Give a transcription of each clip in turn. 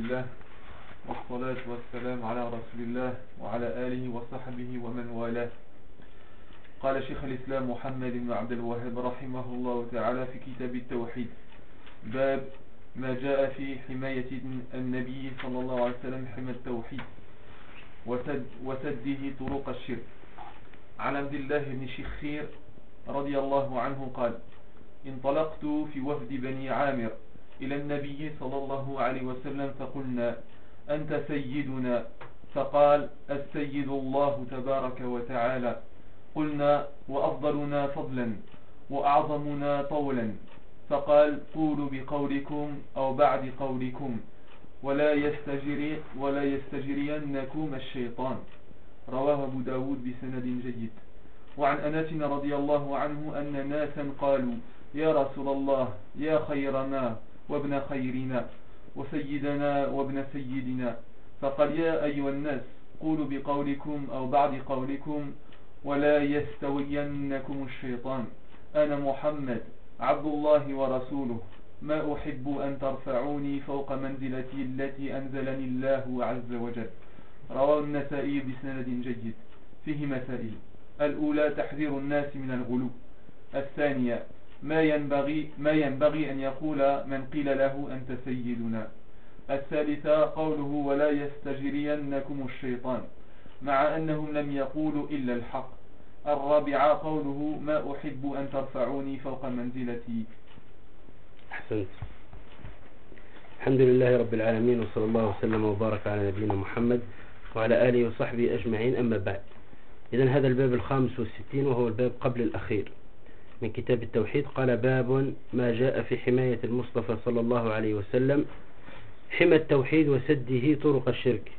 الله، والصلاة والسلام على رسول الله وعلى آله وصحبه ومن والاه. قال شيخ الإسلام محمد بن عبد الوهاب رحمه الله تعالى في كتاب التوحيد: باب ما جاء في حماية النبي صلى الله عليه وسلم حمى التوحيد وسده طرق الشرك. عن عبد الله بن شخير رضي الله عنه قال: انطلقت في وفد بني عامر إلى النبي صلى الله عليه وسلم فقلنا: أنت سيدنا. فقال: السيد الله تبارك وتعالى. قلنا: وأفضلنا فضلا وأعظمنا طولا. فقال: قولوا بقولكم أو بعد قولكم ولا يستجرينكم الشيطان. رواه أبو داود بسند جيد. وعن أنس رضي الله عنه أن ناسا قالوا: يا رسول الله، يا خيرنا وابن خيرنا وسيدنا وابن سيدنا. فقال: يا أيها الناس، قولوا بقولكم أو بعد قولكم ولا يستوينكم الشيطان. أنا محمد عبد الله ورسوله، ما أحب أن ترفعوني فوق منزلتي التي أنزلني الله عز وجل. رواه النسائي بسند جيد. فيه مسائل: الأولى تحذير الناس من الغلو. الثانية ما ينبغي أن يقول من قيل له أنت سيدنا. الثالثة قوله ولا يستجرينكم الشيطان، مع أنهم لم يقولوا إلا الحق. الرابعة قوله ما أحب أن ترفعوني فوق منزلتي. أحسنت. الحمد لله رب العالمين، وصلى الله وسلم وبارك على نبينا محمد وعلى آله وصحبه أجمعين. أما بعد، إذن هذا الباب 65 وهو الباب قبل الأخير من كتاب التوحيد. قال: باب ما جاء في حماية المصطفى صلى الله عليه وسلم حمى التوحيد وسده طرق الشرك.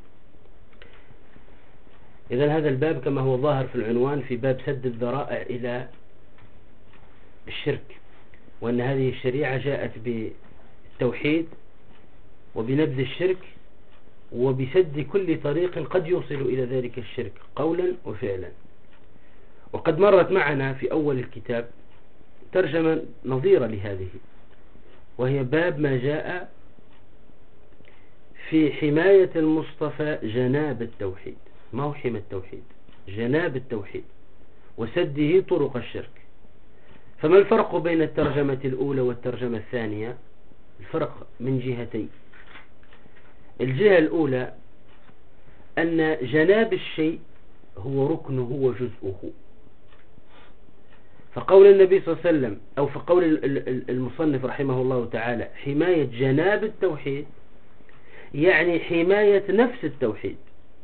إذن هذا الباب كما هو ظاهر في العنوان في باب سد الذرائع إلى الشرك، وأن هذه الشريعة جاءت بالتوحيد وبنبذ الشرك وبسد كل طريق قد يوصل إلى ذلك الشرك قولا وفعلا. وقد مرت معنا في أول الكتاب ترجمة نظيرة لهذه، وهي باب ما جاء في حماية المصطفى جناب التوحيد. ما هو حمى التوحيد؟ جناب التوحيد وسده طرق الشرك. فما الفرق بين الترجمة الأولى والترجمة الثانية؟ الفرق من جهتين. الجهة الأولى أن جناب الشيء هو ركنه وجزءه. فقول النبي صلى الله عليه وسلم أو فقول المصنف رحمه الله تعالى حماية جناب التوحيد، يعني حماية نفس التوحيد.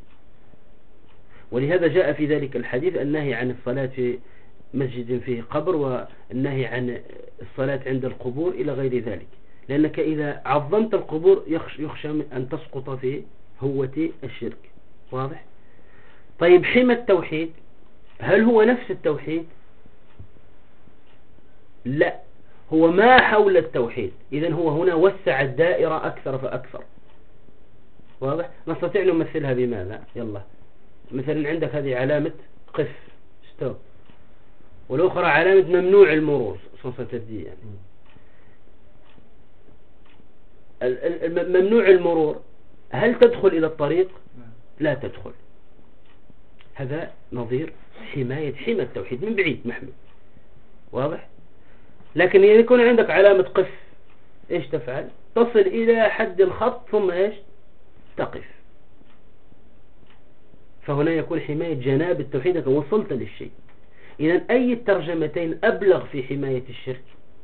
ولهذا جاء في ذلك الحديث النهي عن الصلاة في مسجد فيه قبر، والنهي عن الصلاة عند القبور إلى غير ذلك، لأنك إذا عظمت القبور يخشى أن تسقط في هوة الشرك. واضح؟ طيب، حمى التوحيد هل هو نفس التوحيد؟ لا، هو ما حول التوحيد. إذن هو هنا وسع الدائرة أكثر فأكثر. واضح؟ نستطيع أن نمثلها بماذا؟ يلا، مثلا عندك هذه علامة قف ستوب، والأخرى علامة ممنوع المرور صنصة تردية. يعني ممنوع المرور هل تدخل إلى الطريق؟ لا تدخل. هذا نظير حمى التوحيد من بعيد محمي. واضح؟ لكن إذا يكون عندك علامة قف، إيش تفعل؟ تصل إلى حد الخط ثم إيش؟ تقف. فهنا يكون حماية جناب التوحيد أنك وصلت للشيء. إذن أي الترجمتين أبلغ في حماية الشرك؟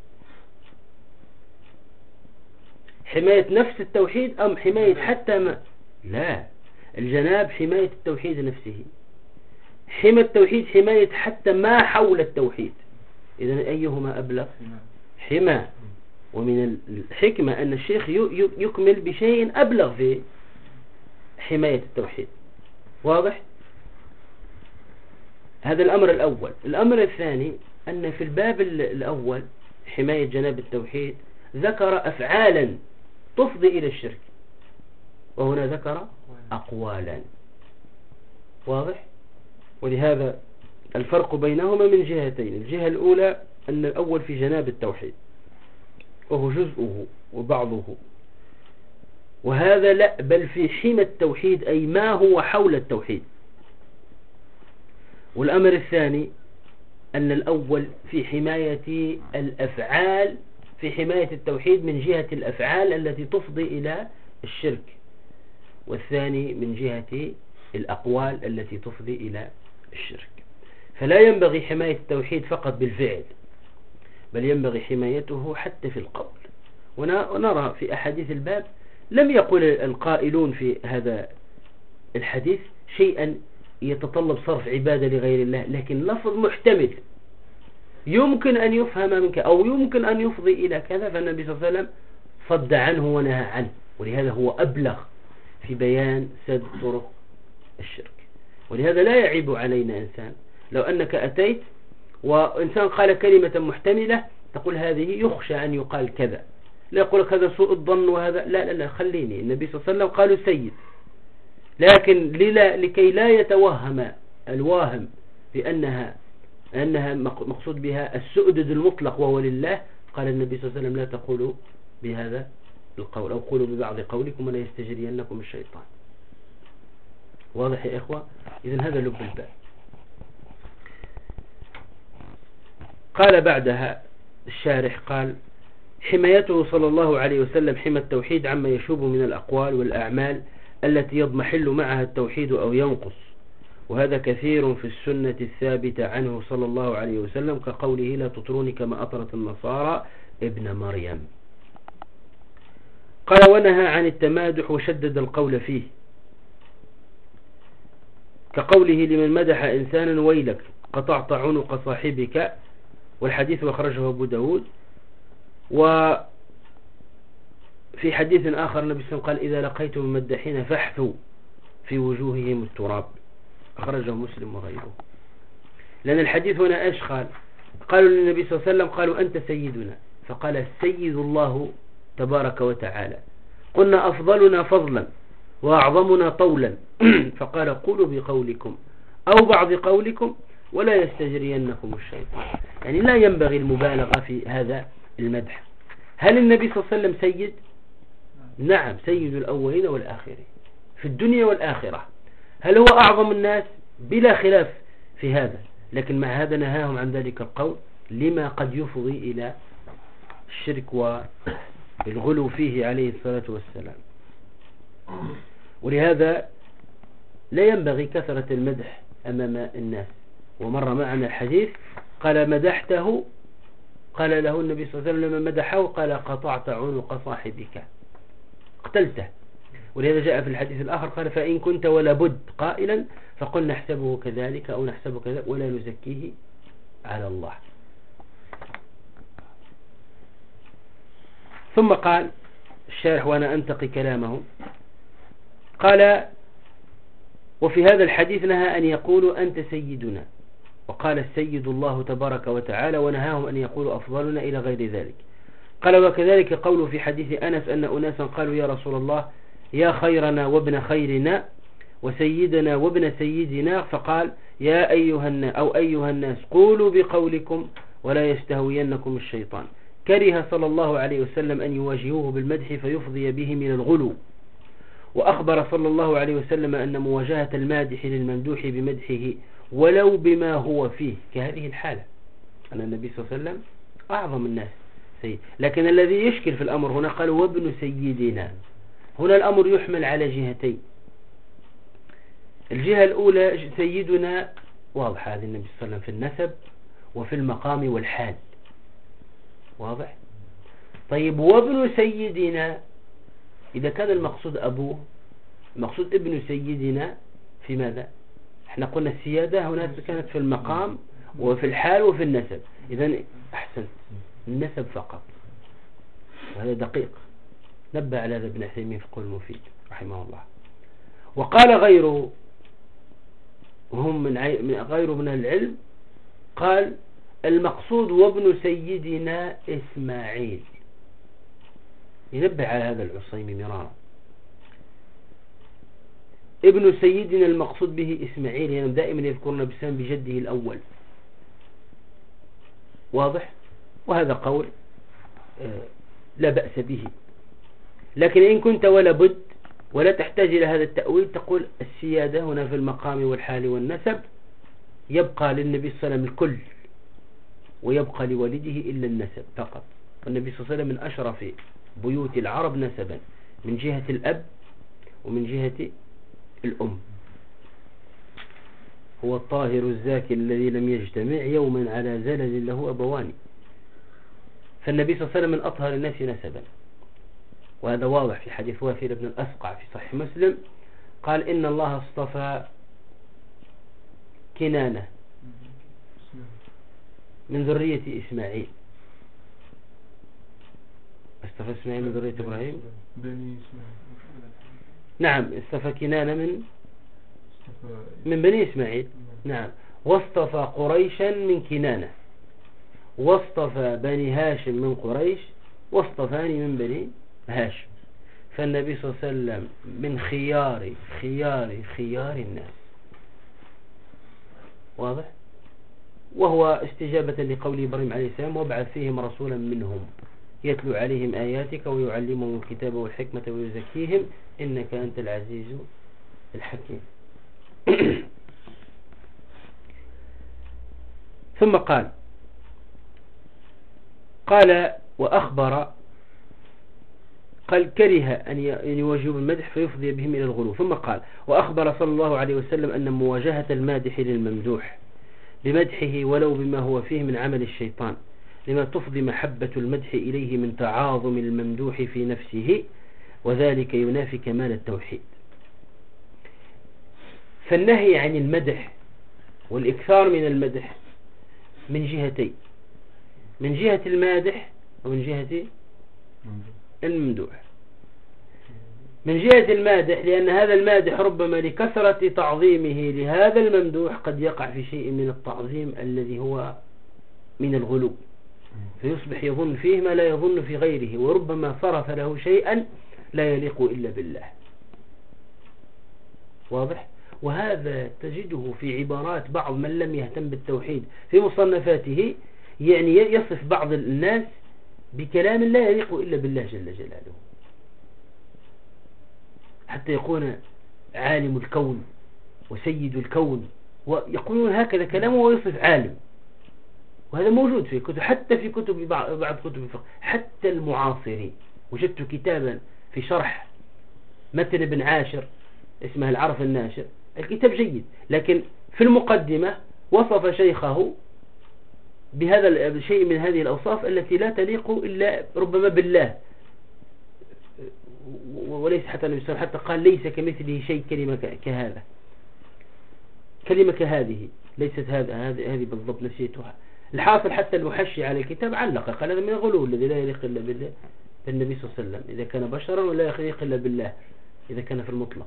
حماية نفس التوحيد أم حماية حتى ما؟ لا، الجناب حماية التوحيد نفسه، حمى التوحيد حماية حتى ما حول التوحيد. إذن أيهما أبلغ؟ حمى. ومن الحكمة أن الشيخ يكمل بشيء أبلغ في حماية التوحيد. واضح؟ هذا الأمر الأول. الأمر الثاني أن في الباب الأول حماية جناب التوحيد ذكر أفعالا تفضي إلى الشرك، وهنا ذكر أقوالا. واضح؟ ولهذا الفرق بينهما من جهتين. الجهة الأولى أن الأول في جناب التوحيد وهو جزءه وبعضه، وهذا لا، بل في حمى التوحيد أي ما هو حول التوحيد. والأمر الثاني أن الأول في حماية الأفعال، في حماية التوحيد من جهة الأفعال التي تفضي إلى الشرك، والثاني من جهة الأقوال التي تفضي إلى الشرك. فلا ينبغي حماية التوحيد فقط بالفعل، بل ينبغي حمايته حتى في القول. ونرى في أحاديث الباب لم يقل القائلون في هذا الحديث شيئا يتطلب صرف عبادة لغير الله، لكن لفظ محتمل يمكن أن يفهم منك أو يمكن أن يفضي إلى كذا، فالنبي صلى الله عليه وسلم صد عنه ونهى عنه، ولهذا هو أبلغ في بيان سد طرق الشرك. ولهذا لا يعيب علينا إنسان لو أنك أتيت وإنسان قال كلمة محتملة تقول هذه يخشى أن يقال كذا، لا يقول لك هذا سوء الظن وهذا لا لا لا، خليني. النبي صلى الله عليه وسلم قالوا سيد، لكن لكي لا يتوهم الواهم بأنها مقصود بها السؤدد المطلق وهو لله، قال النبي صلى الله عليه وسلم لا تقولوا بهذا القول، أو قولوا ببعض قولكم ولا يستجرينكم الشيطان. واضح يا إخوة؟ إذن هذا لب الباب. قال بعدها الشارح قال حمايته صلى الله عليه وسلم حمى التوحيد عما يشوب من الأقوال والأعمال التي يضمحل معها التوحيد أو ينقص، وهذا كثير في السنة الثابتة عنه صلى الله عليه وسلم، كقوله لا تطروني كما أطرت النصارى ابن مريم. قال ونهى عن التمادح وشدد القول فيه، كقوله لمن مدح إنسانا ويلك قطعت عنق صاحبك، والحديث أخرجه أبو داود. وفي حديث آخر النبي صلى الله عليه وسلم قال إذا لقيتم المدحين فاحثوا في وجوههم التراب، أخرجه مسلم وغيره. لأن الحديث هنا إيش قالوا للنبي صلى الله عليه وسلم قالوا أنت سيدنا، فقال السيد الله تبارك وتعالى، قلنا أفضلنا فضلا وأعظمنا طولا فقال قولوا بقولكم أو بعض قولكم ولا يستجرينكم الشيطان. يعني لا ينبغي المبالغة في هذا المدح. هل النبي صلى الله عليه وسلم سيد؟ نعم، سيد الأولين والآخرين في الدنيا والآخرة. هل هو أعظم الناس؟ بلا خلاف في هذا، لكن مع هذا نهاهم عن ذلك القول لما قد يفضي إلى الشرك والغلو فيه عليه الصلاة والسلام. ولهذا لا ينبغي كثرة المدح أمام الناس. ومر معنا الحديث قال مدحته، قال له النبي صلى الله عليه وسلم لما مدحه قال قطعت عنق صاحبك، قتلته. ولهذا جاء في الحديث الآخر قال فإن كنت ولا بد قائلا فقل نحسبه كذلك أو نحسبه كذا ولا نزكيه على الله. ثم قال الشارح وأنا أنتقي كلامه، قال وفي هذا الحديث نهى أن يقولوا أنت سيدنا، وقال السيد الله تبارك وتعالى، ونهاهم أن يقولوا أفضلنا إلى غير ذلك. قال وكذلك قوله في حديث أنس أن أناسا قالوا يا رسول الله يا خيرنا وابن خيرنا وسيدنا وابن سيدنا، فقال يا أيها الناس قولوا بقولكم ولا يستهوينكم الشيطان. كره صلى الله عليه وسلم أن يواجهوه بالمدح فيفضي بهم إلى الغلو. وأخبر صلى الله عليه وسلم أن مواجهة المادح للممدوح بمدحه ولو بما هو فيه كهذه الحالة، أن النبي صلى الله عليه وسلم أعظم الناس سيد. لكن الذي يشكل في الأمر هنا قال وابن سيدنا، هنا الأمر يحمل على جهتين. الجهة الأولى سيدنا واضح، هذا النبي صلى الله عليه وسلم في النسب وفي المقام والحال واضح. طيب وابن سيدنا إذا كان المقصود أبوه، المقصود ابن سيدنا في ماذا؟ احنا قلنا السيادة هنا كانت في المقام وفي الحال وفي النسب، إذن أحسن النسب فقط، وهذا دقيق. نبه على هذا ابن عثيمين في قول المفيد رحمه الله. وقال غيره وهم من غيره من العلم قال المقصود وابن سيدنا إسماعيل، ينبه على هذا العصيمي مرارا. ابن سيدنا المقصود به إسماعيل، يعني دائما يذكرنا بسام بجده الأول واضح. وهذا قول لا بأس به. لكن إن كنت ولا بد ولا تحتاج إلى هذا التأويل تقول السيادة هنا في المقام والحال والنسب يبقى للنبي صلى الله عليه وسلم الكل، ويبقى لوالده إلا النسب فقط. والنبي صلى الله عليه وسلم من أشرف بيوت العرب نسبا من جهة الأب ومن جهة الأم. هو الطاهر الزاكي الذي لم يجتمع يوما على زلل له أبوان. فالنبي صلى الله عليه وسلم من أطهر الناس نسبا، وهذا واضح في حديث وافر بن الأسقع في صحيح مسلم قال إن الله اصطفى كنانة من ذرية إسماعيل. اصطفى إسماعيل من ذرية إبراهيم، نعم اصطفى كنانة من بني إسماعيل، نعم. واصطفى قريشا من كنانة، واصطفى بني هاشم من قريش، واصطفاني من بني هاشم. فالنبي صلى الله عليه وسلم من خيار خيار خيار الناس. واضح؟ وهو استجابة لقول إبراهيم عليه السلام وابعث فيهم رسولا منهم يتلو عليهم آياتك ويعلمهم الكتاب والحكمة ويزكيهم إنك أنت العزيز الحكيم. ثم قال وأخبر قال كره أن يواجهوا بالمدح فيفضي بهم إلى الغلو. ثم قال وأخبر صلى الله عليه وسلم أن مواجهة المادح للممدوح بمدحه ولو بما هو فيه من عمل الشيطان، لما تفضي محبة المدح إليه من تعاظم الممدوح في نفسه، وذلك ينافي كمال التوحيد. فالنهي عن المدح والإكثار من المدح من جهتين، من جهة المادح ومن جهة الممدوح. من جهة المادح لأن هذا المادح ربما لكثرة تعظيمه لهذا الممدوح قد يقع في شيء من التعظيم الذي هو من الغلو، فيصبح يظن فيه ما لا يظن في غيره، وربما صرف له شيئا لا يليق إلا بالله. واضح؟ وهذا تجده في عبارات بعض من لم يهتم بالتوحيد في مصنفاته، يعني يصف بعض الناس بكلام لا يليق إلا بالله جل جلاله، حتى يكون عالم الكون وسيد الكون، ويقولون هكذا كلامه ويصف عالم. وهذا موجود في كتب، حتى في كتب بعض كتب الفقه، حتى المعاصرين. وجدت كتابا في شرح متن ابن عاشر اسمه العرف الناشر، الكتاب جيد، لكن في المقدمة وصف شيخه بهذا الشيء من هذه الأوصاف التي لا تليق إلا ربما بالله، وليس حتى النبي صلى الله عليه وسلم حتى قال ليس كمثله شيء، كلمة كهذا، كلمة كهذه ليست هذه بالضبط نسيتها. الحاصل حتى المحشي على الكتاب علق قال هذا من الغلو الذي لا يليق إلا بالله بالنبي صلى الله عليه وسلم إذا كان بشرا، ولا يليق إلا بالله إذا كان في المطلق.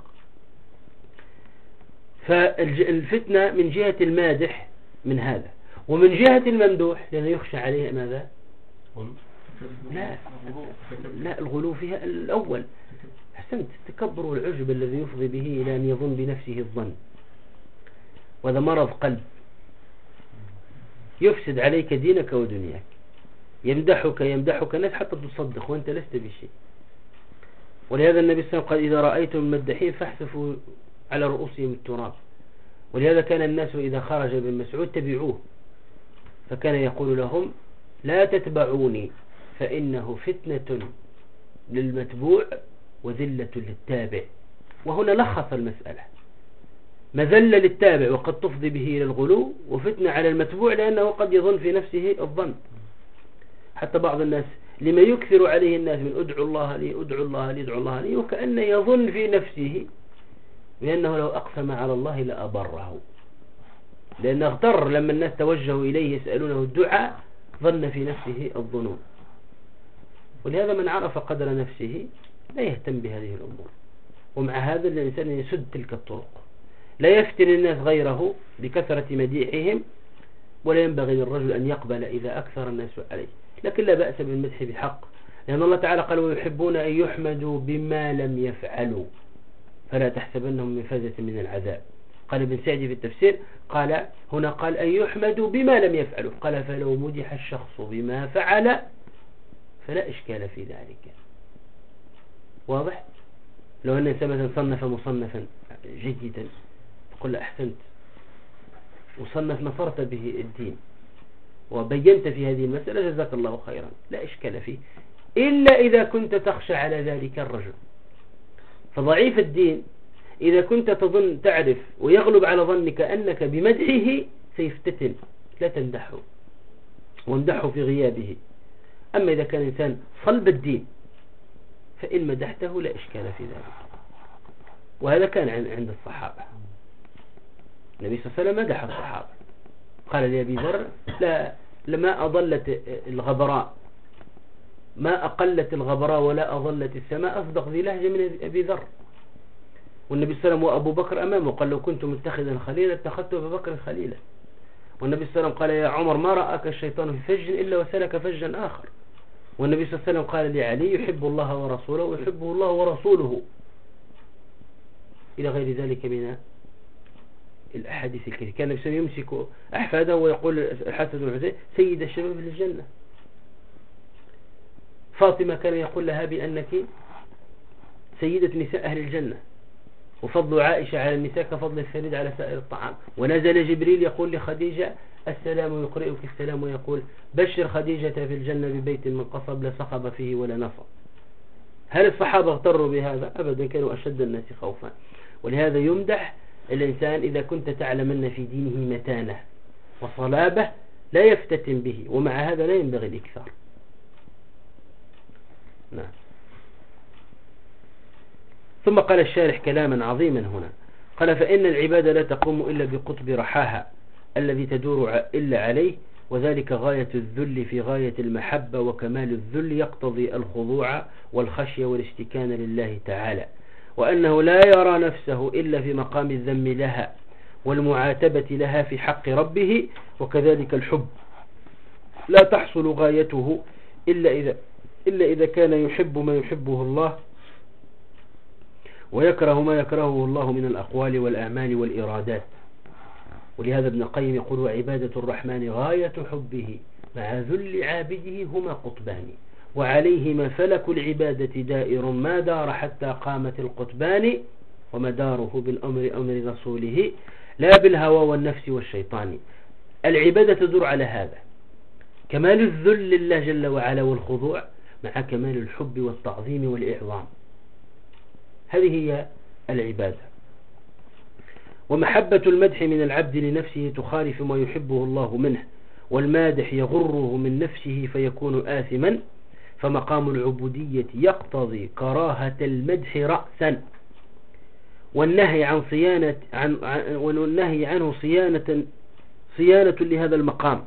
فالفتنة من جهة المادح من هذا، ومن جهة الممدوح لأنه يخشى عليه ماذا؟ لا الغلو فيها الأول. أحسنت، التكبر والعجب الذي يفضي به إلى أن يظن بنفسه الظن، وهذا مرض قلب يفسد عليك دينك ودنياك. يمدحك الناس حتى تصدق وأنت لست بشيء. ولهذا النبي صلى الله عليه وسلم قال إذا رأيتم المدحين فاحسفوا على رؤوسهم التراب. ولهذا كان الناس إذا خرج ابن مسعود تبعوه، فكان يقول لهم لا تتبعوني فإنه فتنة للمتبوع وذلة للتابع. وهنا لخص المسألة، مذلة للتابع وقد تفضي به إلى الغلو، وفتنة على المتبوع لأنه قد يظن في نفسه الظن. حتى بعض الناس لما يكثر عليه الناس من ادعو الله لي ادعو الله لي ادعو الله لي، وكأنه يظن في نفسه بأنه لو أقسم على الله لأبره، لأنه اغتر لما الناس توجهوا إليه يسألونه الدعاء ظن في نفسه الظنون. ولهذا من عرف قدر نفسه لا يهتم بهذه الأمور. ومع هذا الإنسان يسد تلك الطرق، لا يفتن الناس غيره بكثرة مديحهم، ولا ينبغي للرجل أن يقبل إذا أكثر الناس عليه. لكن لا بأس بالمدح بحق، لأن الله تعالى قال ويحبون أن يحمدوا بما لم يفعلوا فلا تحسبنهم من فزة من العذاب. قال ابن سعدي في التفسير قال هنا قال أن يحمدوا بما لم يفعلوا، قال فلو مدح الشخص بما فعل فلا إشكال في ذلك. واضح؟ لو أن إنسان مثلا صنف مصنفا جيدا تقول له أحسنت، مصنف نصرت به الدين وبينت في هذه المسألة، جزاك الله خيرا، لا إشكال فيه، إلا إذا كنت تخشى على ذلك الرجل. فضعيف الدين إذا كنت تظن تعرف ويغلب على ظنك أنك بمدحه سيفتتن، لا تمدحه وامدحه في غيابه. أما إذا كان إنسان صلب الدين فإن مدحته لا إشكال في ذلك. وهذا كان عند الصحابة. النبي صلى الله عليه وسلم مدح الصحابة، قال لأبي ذر لما أضلت الغبراء، ما أقلت الغبراء ولا أضلت السماء أصدق ذي لهجة من أبي ذر. والنبي صلى الله عليه وسلم وأبو بكر أمامه قال لو كنت متخذا خليلا اتخذت أبو بكر خليلا. والنبي صلى الله عليه وسلم قال يا عمر ما رأك الشيطان في فج إلا وسلك فجا آخر. والنبي صلى الله عليه وسلم قال لعلي يحب الله ورسوله ويحبه الله ورسوله، إلى غير ذلك من الأحاديث الكثيرة. كان النبي صلى الله عليه وسلم يمسك أحفاده ويقول الحسن والحسين سيد الشباب في الجنة. فاطمة كان يقول لها بأنك سيدة نساء أهل الجنة، وفضل عائشة على النساء كفضل الثريد على سائر الطعام. ونزل جبريل يقول لخديجة السلام يقرئك السلام ويقول بشر خديجة في الجنة ببيت من قصب لا صخب فيه ولا نصب. هل الصحابة اغتروا بهذا؟ أبدا، كانوا أشد الناس خوفا. ولهذا يمدح الإنسان إذا كنت تعلم أن في دينه متانة وصلابة لا يفتتن به، ومع هذا لا ينبغي الإكثار. نعم. ثم قال الشارح كلاما عظيما هنا، قال فإن العبادة لا تقوم إلا بقطب رحاها الذي تدور إلا عليه، وذلك غاية الذل في غاية المحبة، وكمال الذل يقتضي الخضوع والخشية والاستكانة لله تعالى، وأنه لا يرى نفسه إلا في مقام الذم لها والمعاتبة لها في حق ربه. وكذلك الحب لا تحصل غايته إلا إذا كان يحب ما يحبه الله ويكره ما يكرهه الله من الأقوال والأعمال والإرادات. ولهذا ابن القيم يقول وعبادة الرحمن غاية حبه مع ذل عابده هما قطبان، وعليهما فلك العبادة دائر ما دار حتى قامت القطبان، ومداره بالأمر أمر رسوله لا بالهوى والنفس والشيطان. العبادة تدور على هذا، كمال الذل لله جل وعلا والخضوع مع كمال الحب والتعظيم والإعظام. هذه هي العبادة. ومحبة المدح من العبد لنفسه تخالف ما يحبه الله منه، والمادح يغره من نفسه فيكون آثما، فمقام العبودية يقتضي كراهة المدح رأسا، والنهي عنه صيانة لهذا المقام.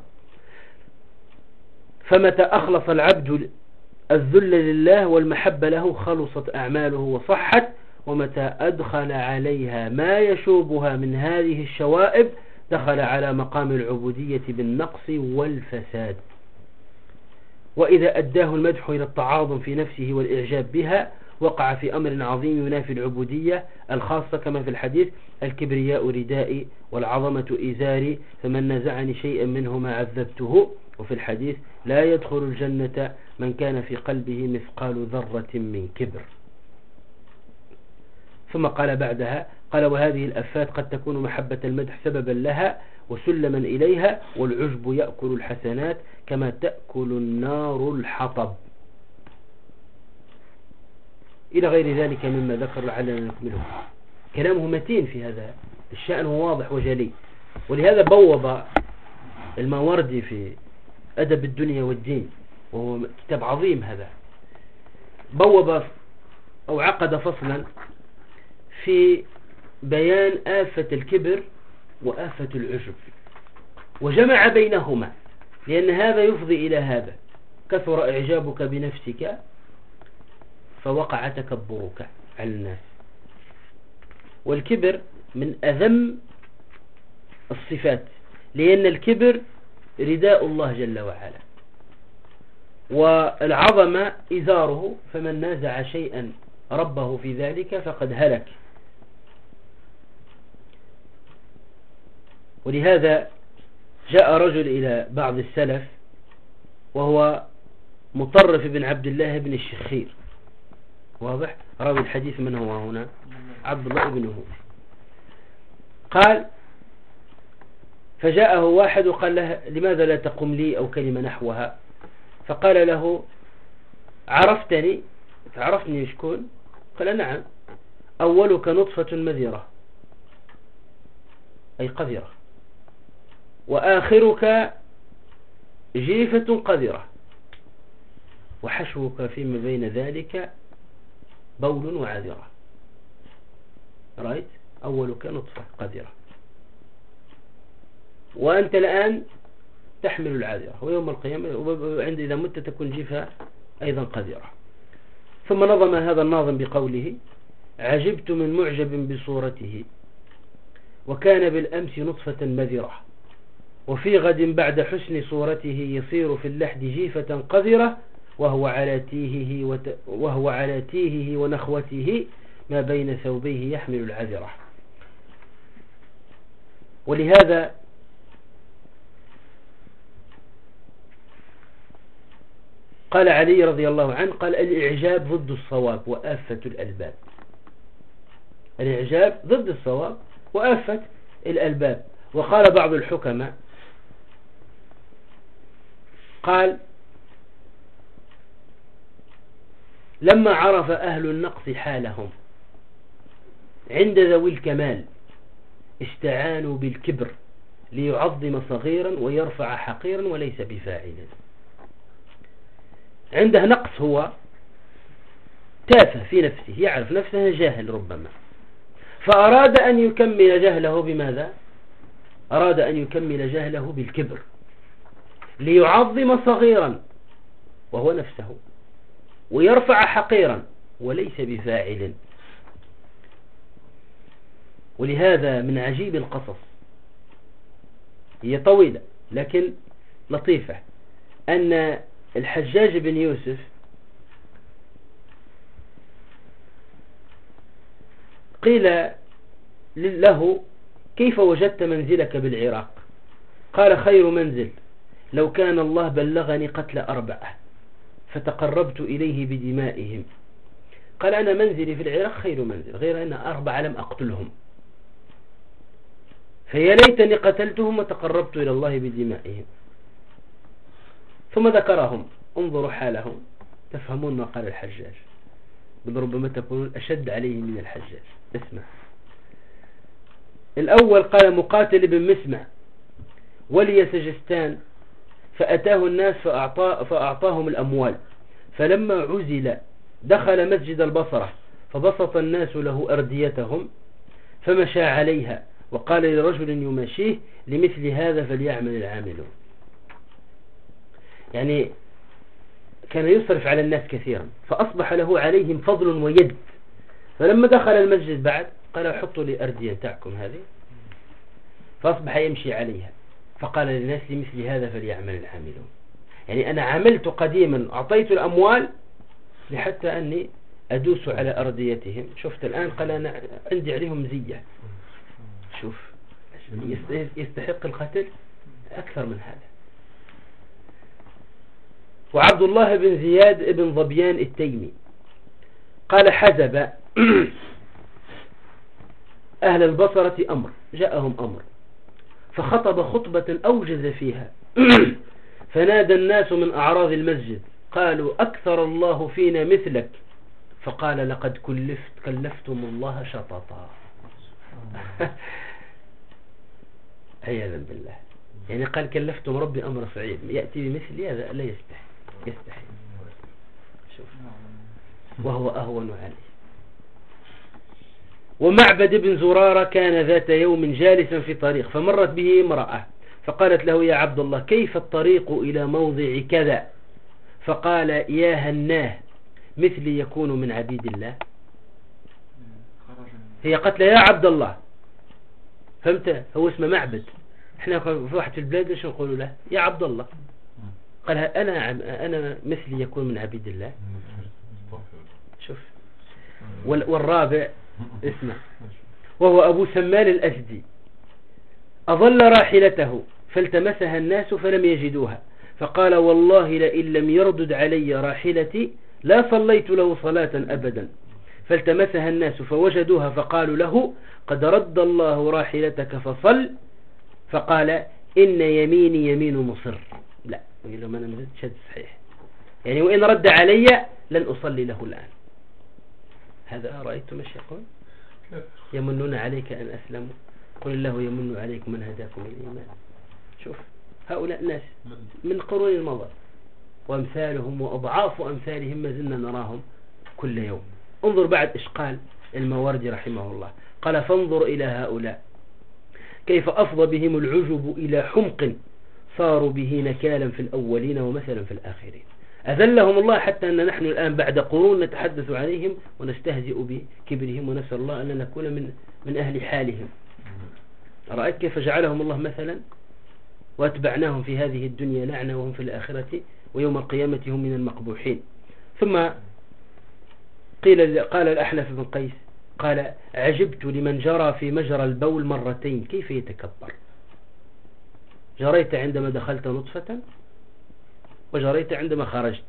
فمتى أخلص العبد الذل لله والمحبة له خلصت أعماله وصحت، ومتى أدخل عليها ما يشوبها من هذه الشوائب دخل على مقام العبودية بالنقص والفساد. وإذا أداه المدح إلى التعاظم في نفسه والإعجاب بها وقع في أمر عظيم ينافي العبودية الخاصة، كما في الحديث الكبرياء ردائي والعظمة إزاري فمن نزعني شيئا منهما عذبته. وفي الحديث لا يدخل الجنة من كان في قلبه مثقال ذرة من كبر. ثم قال بعدها قال وهذه الأفات قد تكون محبة المدح سببا لها وسلما إليها، والعجب يأكل الحسنات كما تأكل النار الحطب، إلى غير ذلك مما ذكر لعلنا نكمله. كلامه متين في هذا الشأن واضح وجلي. ولهذا بوب الماوردي في أدب الدنيا والدين، وهو كتاب عظيم هذا، بوب أو عقد فصلا في بيان آفة الكبر وآفة العجب، وجمع بينهما، لأن هذا يفضي إلى هذا. كثر إعجابك بنفسك فوقع تكبرك على الناس. والكبر من أذم الصفات، لأن الكبر رداء الله جل وعلا، والعظمة إزاره، فمن نازع شيئا ربه في ذلك فقد هلك. ولهذا جاء رجل إلى بعض السلف وهو مطرف بن عبد الله بن الشخير، واضح؟ راوي الحديث من هو هنا؟ عبد الله بن هو. قال فجاءه واحد وقال له لماذا لا تقم لي أو كلمة نحوها؟ فقال له عرفتني؟ تعرفني شكون؟ قال نعم، أولك نطفة مذرة أي قذرة، وآخرك جيفة قذرة، وحشوك فيما بين ذلك بول وعذرة. رأيت؟ أولك نطفة قذرة، وأنت الآن تحمل العذرة، ويوم القيامة عند إذا مت تكون جيفة أيضا قذرة. ثم نظم هذا الناظم بقوله عجبت من معجب بصورته، وكان بالأمس نطفة مذرة، وفي غد بعد حسن صورته يصير في اللحد جيفة قذرة، وهو على تيهه ونخوته ما بين ثوبيه يحمل العذرة. ولهذا قال علي رضي الله عنه قال الإعجاب ضد الصواب وآفة الألباب. الإعجاب ضد الصواب وآفة الألباب. وقال بعض الحكماء قال لما عرف أهل النقص حالهم عند ذوي الكمال استعانوا بالكبر ليعظم صغيرا ويرفع حقيرا وليس بفاعل. عنده نقص، هو تافه في نفسه، يعرف نفسه جاهل ربما، فأراد أن يكمل جهله بماذا؟ أراد أن يكمل جهله بالكبر ليعظم صغيرا وهو نفسه ويرفع حقيرا وليس بفاعل. ولهذا من عجيب القصص، هي طويلة لكن لطيفة، أن الحجاج بن يوسف قيل له كيف وجدت منزلك بالعراق؟ قال خير منزل لو كان الله بلغني قتل 4 فتقربت إليه بدمائهم. قال أنا منزلي في العراق خير منزل، غير أن 4 لم أقتلهم، فيا ليتني قتلتهم وتقربت إلى الله بدمائهم. ثم ذكرهم، انظروا حالهم تفهمون ما قال الحجاج، ربما تكونون أشد عليه من الحجاج. اسمع. الأول قال مقاتل بن مسمع ولي سجستان، فأتاه الناس فأعطاهم الأموال، فلما عزل دخل مسجد البصرة فبسط الناس له أرديتهم فمشى عليها، وقال لرجل يمشيه لمثل هذا فليعمل العاملون. يعني كان يصرف على الناس كثيرا فأصبح له عليهم فضل ويد، فلما دخل المسجد بعد قال حطوا لي أردية تاعكم هذه، فأصبح يمشي عليها، فقال للناس لمثل هذا فليعمل العاملون. يعني أنا عملت قديما، أعطيت الأموال لحتى أني أدوس على أرديتهم، شفت الآن قال أنا عندي عليهم مزية. شوف يستحق القتل أكثر من هذا. وعبد الله بن زياد بن ظبيان التيمي قال حزب أهل البصرة أمر، جاءهم أمر فخطب خطبة أوجز فيها فنادى الناس من أعراض المسجد قالوا أكثر الله فينا مثلك، فقال لقد كلفتم الله شططا. عياذا بالله. يعني قال كلفتم ربي أمر صعيب، يأتي بمثل هذا لا يستحي. شوف. وهو أهون عليه. ومعبد بن زرارة كان ذات يوم جالسا في طريق فمرت به امرأة فقالت له يا عبد الله كيف الطريق إلى موضع كذا؟ فقال يا هناه مثلي يكون من عبيد الله. هي قالت له يا عبد الله، فهمت؟ هو اسمه معبد، احنا في واحد في البلاد ايش نقول له؟ يا عبد الله. قال أنا مثلي يكون من عبيد الله. شوف. والرابع اسمع، وهو أبو سمان الأسدي أظل راحلته فالتمسها الناس فلم يجدوها، فقال والله لئن لم يردد علي راحلتي لا صليت له صلاة أبدا، فالتمسها الناس فوجدوها فقالوا له قد رد الله راحلتك فصل، فقال إن يميني يمين مصر. لا، يقول لهم أنا ما زلت شد صحيح، يعني وإن رد علي لن أصلي له الآن. هذا رأيتم ايش يقول؟ يمنون عليك أن أسلموا، قل الله يمن عليكم من هداكم الإيمان. شوف هؤلاء الناس من قرون المضى وأمثالهم وأضعاف أمثالهم ما زلنا نراهم كل يوم. انظر بعد إيش قال الماوردي رحمه الله، قال فانظر إلى هؤلاء كيف أفضى بهم العجب إلى حمق صاروا به نكالا في الأولين ومثلا في الآخرين. أذلهم الله حتى أن نحن الآن بعد قرون نتحدث عليهم ونستهزئ بكبرهم، ونسأل الله أن نكون من أهل حالهم. رأيت كيف جعلهم الله مثلا، وأتبعناهم في هذه الدنيا لعنة وهم في الآخرة ويوم القيامة هم من المقبوحين. ثم قال الأحنف بن قيس قال عجبت لمن جرى في مجرى البول مرتين كيف يتكبر، جريت عندما دخلت نطفة وجريت عندما خرجت.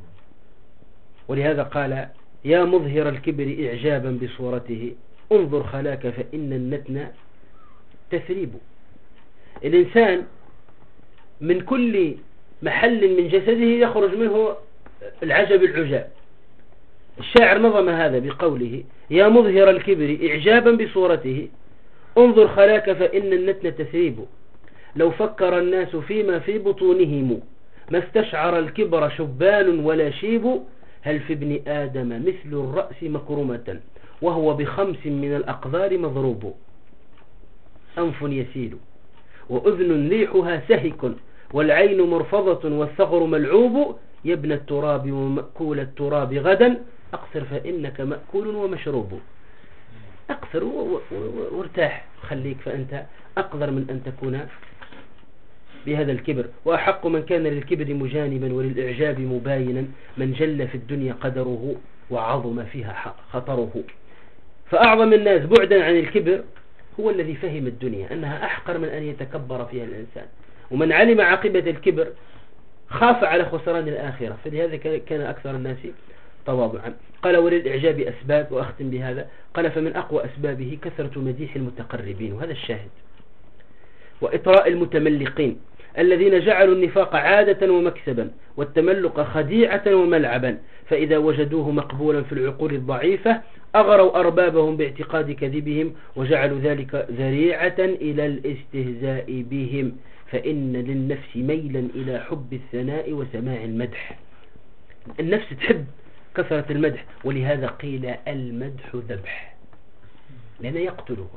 ولهذا قال يا مظهر الكبر إعجابا بصورته انظر خلاك فإن النتن تثريب. الإنسان من كل محل من جسده يخرج منه العجب العجاب. الشاعر نظم هذا بقوله يا مظهر الكبر إعجابا بصورته انظر خلاك فإن النتن تثريب، لو فكر الناس فيما في بطونهم ما استشعر الكبر شبان ولا شيب، هل في ابن آدم مثل الرأس مكرمة وهو ب5 من الأقذار مضروب، أنف يسيل وأذن ريحها سهك والعين مرفضة والثغر ملعوب، يا ابن التراب ومأكول التراب غدا أقصر فإنك مأكول ومشروب. أقصر وارتاح، خليك فأنت أقدر من أن تكون بهذا الكبر. وأحق من كان للكبر مجانبا وللإعجاب مباينا من جل في الدنيا قدره وعظم فيها خطره. فأعظم الناس بعدا عن الكبر هو الذي فهم الدنيا أنها أحقر من أن يتكبر فيها الإنسان، ومن علم عاقبة الكبر خاف على خسران الآخرة، فلهذا كان أكثر الناس تواضعا. قال وللإعجاب أسباب، وأختم بهذا، قال فمن أقوى أسبابه كثرة مديح المتقربين، وهذا الشاهد، وإطراء المتملقين الذين جعلوا النفاق عادة ومكسبا والتملق خديعة وملعبا، فإذا وجدوه مقبولا في العقول الضعيفة أغروا أربابهم باعتقاد كذبهم وجعلوا ذلك ذريعة إلى الاستهزاء بهم، فإن للنفس ميلا إلى حب الثناء وسماع المدح. النفس تحب كثرة المدح، ولهذا قيل المدح ذبح لأن يقتله.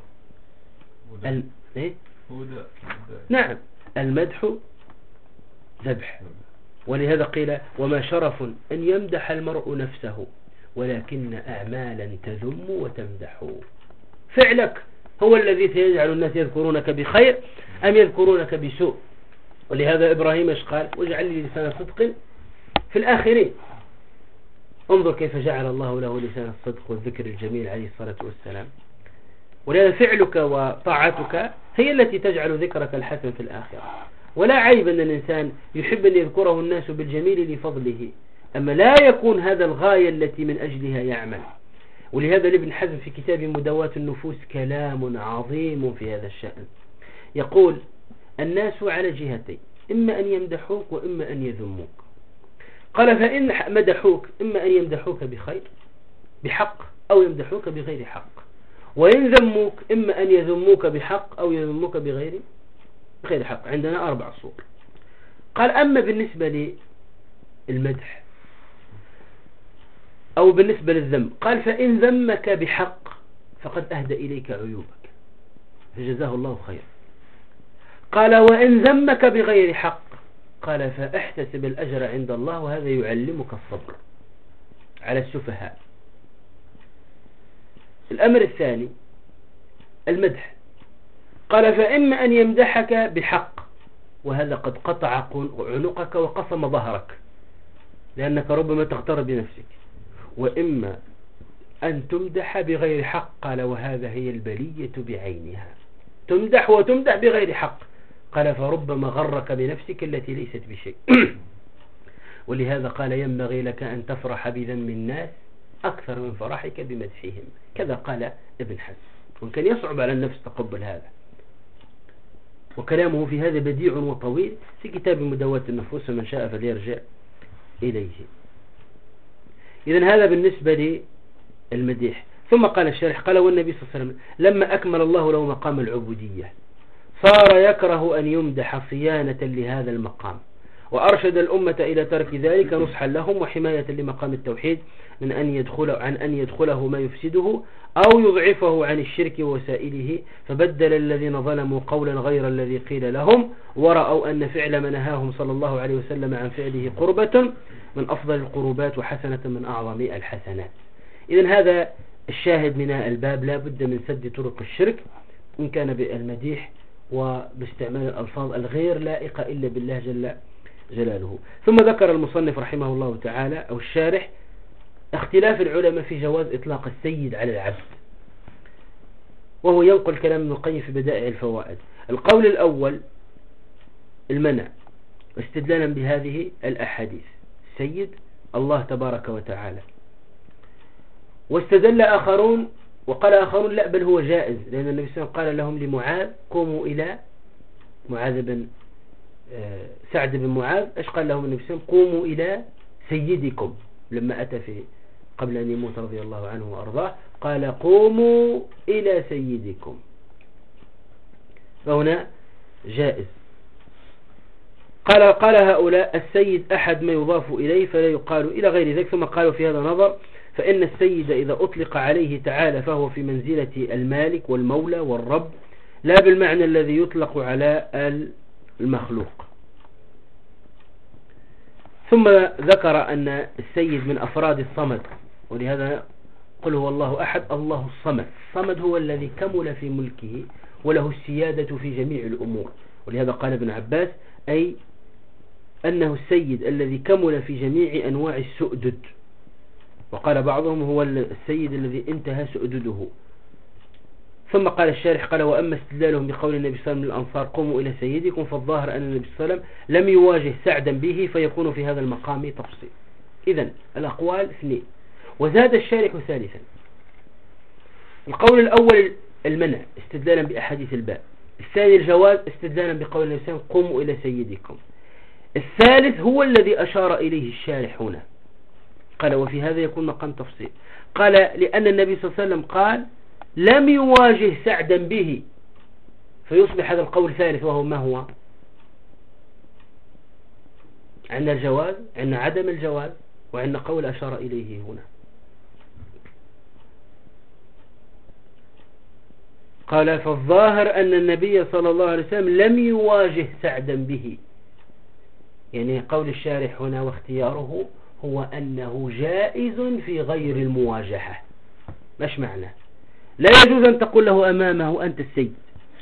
نعم المدح ذبح، ولهذا قيل وما شرف أن يمدح المرء نفسه ولكن أعمالا تذم وتمدح. فعلك هو الذي سيجعل الناس يذكرونك بخير أم يذكرونك بسوء. ولهذا إبراهيم ايش قال واجعل لي لسان صدق في الآخرين. انظر كيف جعل الله له لسان الصدق والذكر الجميل عليه الصلاة والسلام. ولهذا فعلك وطاعتك هي التي تجعل ذكرك الحسن في الآخرة. ولا عيب أن الإنسان يحب أن يذكره الناس بالجميل لفضله، أما لا يكون هذا الغاية التي من أجلها يعمل. ولهذا لابن حزم في كتاب مدوات النفوس كلام عظيم في هذا الشأن، يقول الناس على جهتين، إما أن يمدحوك وإما أن يذموك. قال فإن مدحوك إما أن يمدحوك بخير بحق أو يمدحوك بغير حق، وإن ذموك إما أن يذموك بحق أو يذموك بغير حق. عندنا 4 صور. قال أما بالنسبة للمدح أو بالنسبة للذم، قال فإن ذمك بحق فقد أهدى إليك عيوبك فجزاه الله خير. قال وإن ذمك بغير حق قال فاحتسب الأجر عند الله، وهذا يعلمك الصبر على السفهاء. الأمر الثاني المدح، قال فإما أن يمدحك بحق وهذا قد قطع عنقك وقسم ظهرك لأنك ربما تغتر بنفسك، وإما أن تمدح بغير حق، قال وهذا هي البلية بعينها، تمدح وتمدح بغير حق، قال فربما غرك بنفسك التي ليست بشيء. ولهذا قال ينبغي لك أن تفرح بذم الناس أكثر من فرحك بمدحهم. كذا قال ابن حزم، وإن كان يصعب على النفس تقبل هذا، وكلامه في هذا بديع وطويل في كتاب مدوات النفوس، من شاء فليرجع إليه. إذن هذا بالنسبة للمديح. ثم قال الشارح قال والنبي صلى الله عليه وسلم لما أكمل الله له مقام العبودية صار يكره أن يمدح صيانة لهذا المقام، وأرشد الأمة إلى ترك ذلك نصحا لهم وحماية لمقام التوحيد من أن يدخله ما يفسده أو يضعفه عن الشرك ووسائله، فبدل الذين ظلموا قولا غير الذي قيل لهم، ورأوا أن فعل ما نهاهم صلى الله عليه وسلم عن فعله قربة من أفضل القربات وحسنة من أعظم الحسنات. إذن هذا الشاهد من الباب، لا بد من سد طرق الشرك إن كان بالمديح وباستعمال الألفاظ الغير لائقة إلا بالله جل جلاله. ثم ذكر المصنف رحمه الله تعالى أو الشارح اختلاف العلماء في جواز إطلاق السيد على العبد، وهو ينقل كلام ابن القيم في بدائع الفوائد. القول الأول المنع استدلالا بهذه الأحاديث، سيد الله تبارك وتعالى. واستدل آخرون وقال آخرون لا بل هو جائز، لأن النبي صلى الله عليه وسلم قال لهم لمعاذ قوموا إلى معاذ بن سعد بن معاذ، ايش قال لهم النبي صلى الله عليه وسلم؟ قوموا إلى سيدكم، لما أتى في قبل أن يموت رضي الله عنه وأرضاه قال قوموا إلى سيدكم، فهنا جائز. قال هؤلاء السيد أحد ما يضاف إليه فلا يقال إلى غير ذلك. ثم قالوا في هذا نظر، فإن السيد إذا أطلق عليه تعالى فهو في منزلة المالك والمولى والرب، لا بالمعنى الذي يطلق على المخلوق. ثم ذكر أن السيد من أفراد الصمد، ولهذا قل هو الله أحد الله الصمد. الصمد هو الذي كمل في ملكه وله السيادة في جميع الأمور، ولهذا قال ابن عباس أي أنه السيد الذي كمل في جميع أنواع السؤدد، وقال بعضهم هو السيد الذي انتهى سؤدده. ثم قال الشارح قال وأما استدلالهم بقول النبي صلى الله عليه وسلم للأنصار قوموا إلى سيدكم، فالظاهر أن النبي صلى الله عليه وسلم لم يواجه سعدا به، فيكون في هذا المقام تفصيل. إذن الأقوال اثنين، وزاد الشارح ثالثا. القول الأول المنع استدلالا بأحاديث الباب، الثاني الجواز استدلالا بقول النبي صلى الله عليه وسلم قوموا إلى سيدكم، الثالث هو الذي أشار إليه الشارح هنا، قال وفي هذا يكون مقام تفصيل. قال لأن النبي صلى الله عليه وسلم قال لم يواجه سعدا به، فيصبح هذا القول ثالث، وهو ما هو؟ عندنا الجواز، عندنا عدم الجواز، وعندنا قول أشار إليه هنا. قال فالظاهر أن النبي صلى الله عليه وسلم لم يواجه سعدا به، يعني قول الشارح هنا واختياره هو أنه جائز في غير المواجهة. مش معنى لا يجوز أن تقول له أمامه أنت السيد،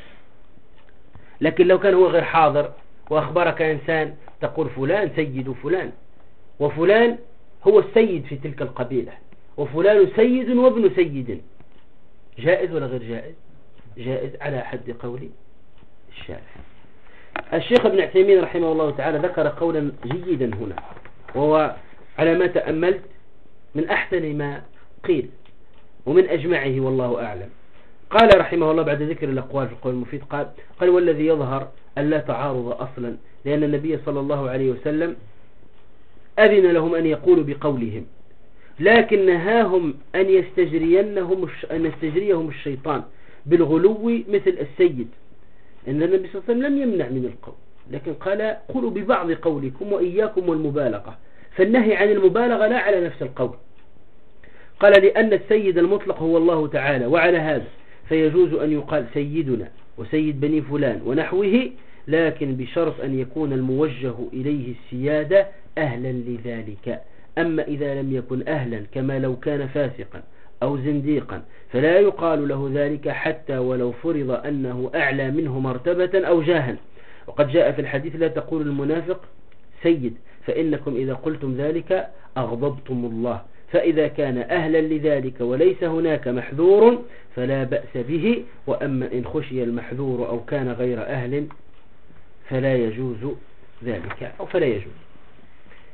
لكن لو كان هو غير حاضر وأخبرك إنسان تقول فلان سيد فلان، وفلان هو السيد في تلك القبيلة، وفلان سيد وابن سيد، جائز ولا غير جائز؟ جائز على حد قول الشارح. الشيخ ابن عثيمين رحمه الله تعالى ذكر قولا جيدا هنا، وهو على ما تأملت من أحسن ما قيل ومن أجمعه والله أعلم. قال رحمه الله بعد ذكر الأقوال في القول المفيد قال والذي يظهر أن لا تعارض أصلا، لأن النبي صلى الله عليه وسلم أذن لهم أن يقولوا بقولهم، لكن نهاهم أن يستجريهم الشيطان بالغلو مثل السيد. إن النبي صلى الله عليه وسلم لم يمنع من القول، لكن قال قولوا ببعض قولكم وإياكم والمبالغة، فالنهي عن المبالغة لا على نفس القول. قال لأن السيد المطلق هو الله تعالى، وعلى هذا فيجوز أن يقال سيدنا وسيد بني فلان ونحوه، لكن بشرط أن يكون الموجه إليه السيادة أهلا لذلك. أما إذا لم يكن أهلا كما لو كان فاسقا أو زنديقا فلا يقال له ذلك حتى ولو فرض أنه أعلى منه مرتبة أو جاها. وقد جاء في الحديث لا تقول المنافق سيد، فإنكم إذا قلتم ذلك أغضبتم الله، فإذا كان أهلا لذلك وليس هناك محذور فلا بأس به، وأما إن خشي المحذور أو كان غير أهل فلا يجوز ذلك أو فلا يجوز.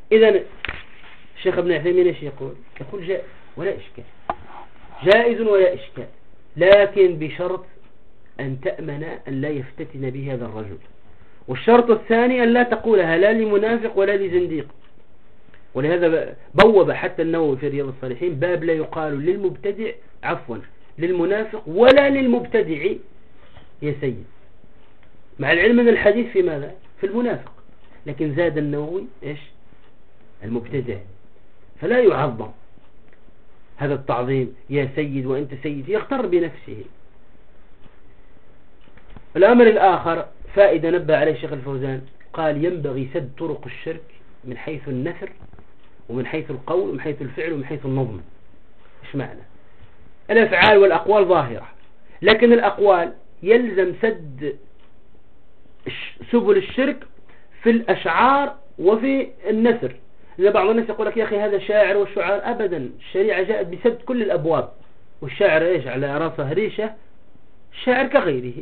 إذن الشيخ ابن عثيمين ايش يقول؟ يقول جائز ولا إشكال، جائز ولا إشكال، لكن بشرط أن تأمن أن لا يفتتن به هذا الرجل. والشرط الثاني أن لا تقولها لا لمنافق ولا لزنديق. ولهذا بوب حتى النووي في رياض الصالحين باب لا يقال للمبتدع عفوا للمنافق ولا للمبتدع يا سيد، مع العلم أن الحديث في ماذا؟ في المنافق، لكن زاد النووي إيش؟ المبتدع، فلا يعظم هذا التعظيم يا سيد وأنت سيد، يغتر بنفسه. الأمر الآخر فائدة نبه عليه الشيخ الفوزان، قال ينبغي سد طرق الشرك من حيث النثر ومن حيث القول ومن حيث الفعل ومن حيث النظم. إيش معنى؟ الأفعال والأقوال ظاهرة، لكن الأقوال يلزم سد سبل الشرك في الأشعار وفي النثر. إذا بعض الناس يقول لك يا أخي هذا شاعر والشعار، أبدا، الشريعة جاءت بسد كل الأبواب، والشاعر إيش على راسه ريشة، الشاعر كغيره.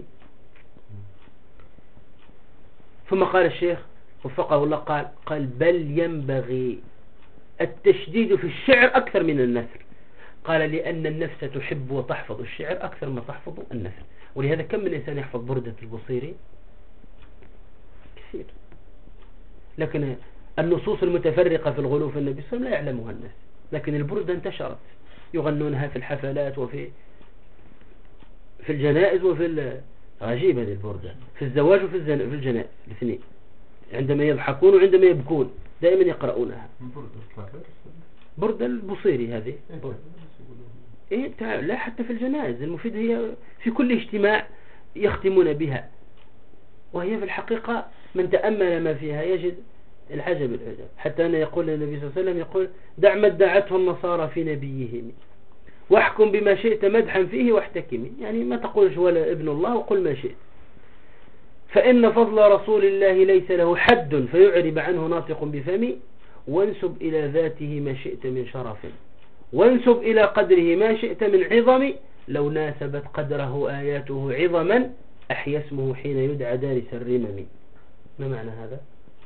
ثم قال الشيخ وفقه الله قال بل ينبغي التشديد في الشعر أكثر من النثر. قال لأن النفس تحب وتحفظ الشعر أكثر ما تحفظ النثر. ولهذا كم من إنسان يحفظ بردة البصيري؟ كثير. لكن النصوص المتفرقة في الغلو في النبي صلى الله عليه وسلم لا يعلمها الناس، لكن البردة انتشرت، يغنونها في الحفلات وفي الجنائز وفي عجيبة هذه البردة، في الزواج وفي الجنائز الاثنين، عندما يضحكون وعندما يبكون دائما يقرؤونها. بردة البصيري هذه إيه لا حتى في الجنائز المفيد، هي في كل اجتماع يختمون بها، وهي في الحقيقة من تأمل ما فيها يجد العجب. حتى أن يقول النبي صلى الله عليه وسلم يقول دع ما ادعته النصارى في نبيهم واحكم بما شئت مدحا فيه واحتكمي، يعني ما تقولش ولا ابن الله وقل ما شئت، فإن فضل رسول الله ليس له حد فيعرب عنه ناطق بفمي، وانسب إلى ذاته ما شئت من شرف، وانسب إلى قدره ما شئت من عظم، لو ناسبت قدره آياته عظما أحيا اسمه حين يدعى دارس الرمم. ما معنى هذا؟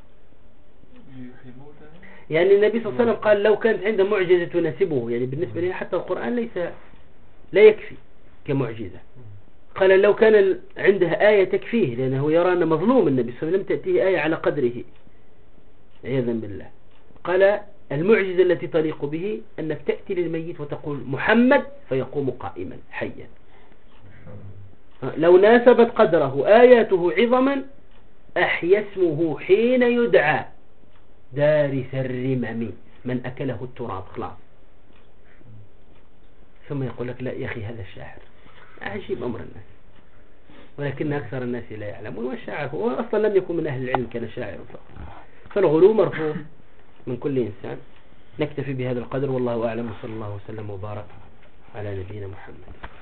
يعني النبي صلى الله عليه وسلم قال لو كانت عنده معجزة تناسبه، يعني بالنسبة لنا حتى القرآن لا يكفي كمعجزة. قال لو كان عنده آية تكفيه، لأنه يرى أن مظلوم النبي صلى الله عليه وسلم تأتيه آية على قدره عياذا بالله. قال المعجزة التي تليق به أنك تأتي للميت وتقول محمد فيقوم قائما حيا. لو ناسبت قدره آياته عظما أحيا اسمه حين يدعى دارس الرمم من أكله التراب. خلاص. ثم يقول لك لا يا أخي هذا الشاعر. عجيب أمر الناس، ولكن أكثر الناس لا يعلمون، والشاعر هو أصلا لم يكن من أهل العلم، كان شاعر فقط. فالغلو مرفوض من كل إنسان. نكتفي بهذا القدر، والله أعلم، وصلى الله وسلم وبارك على نبينا محمد.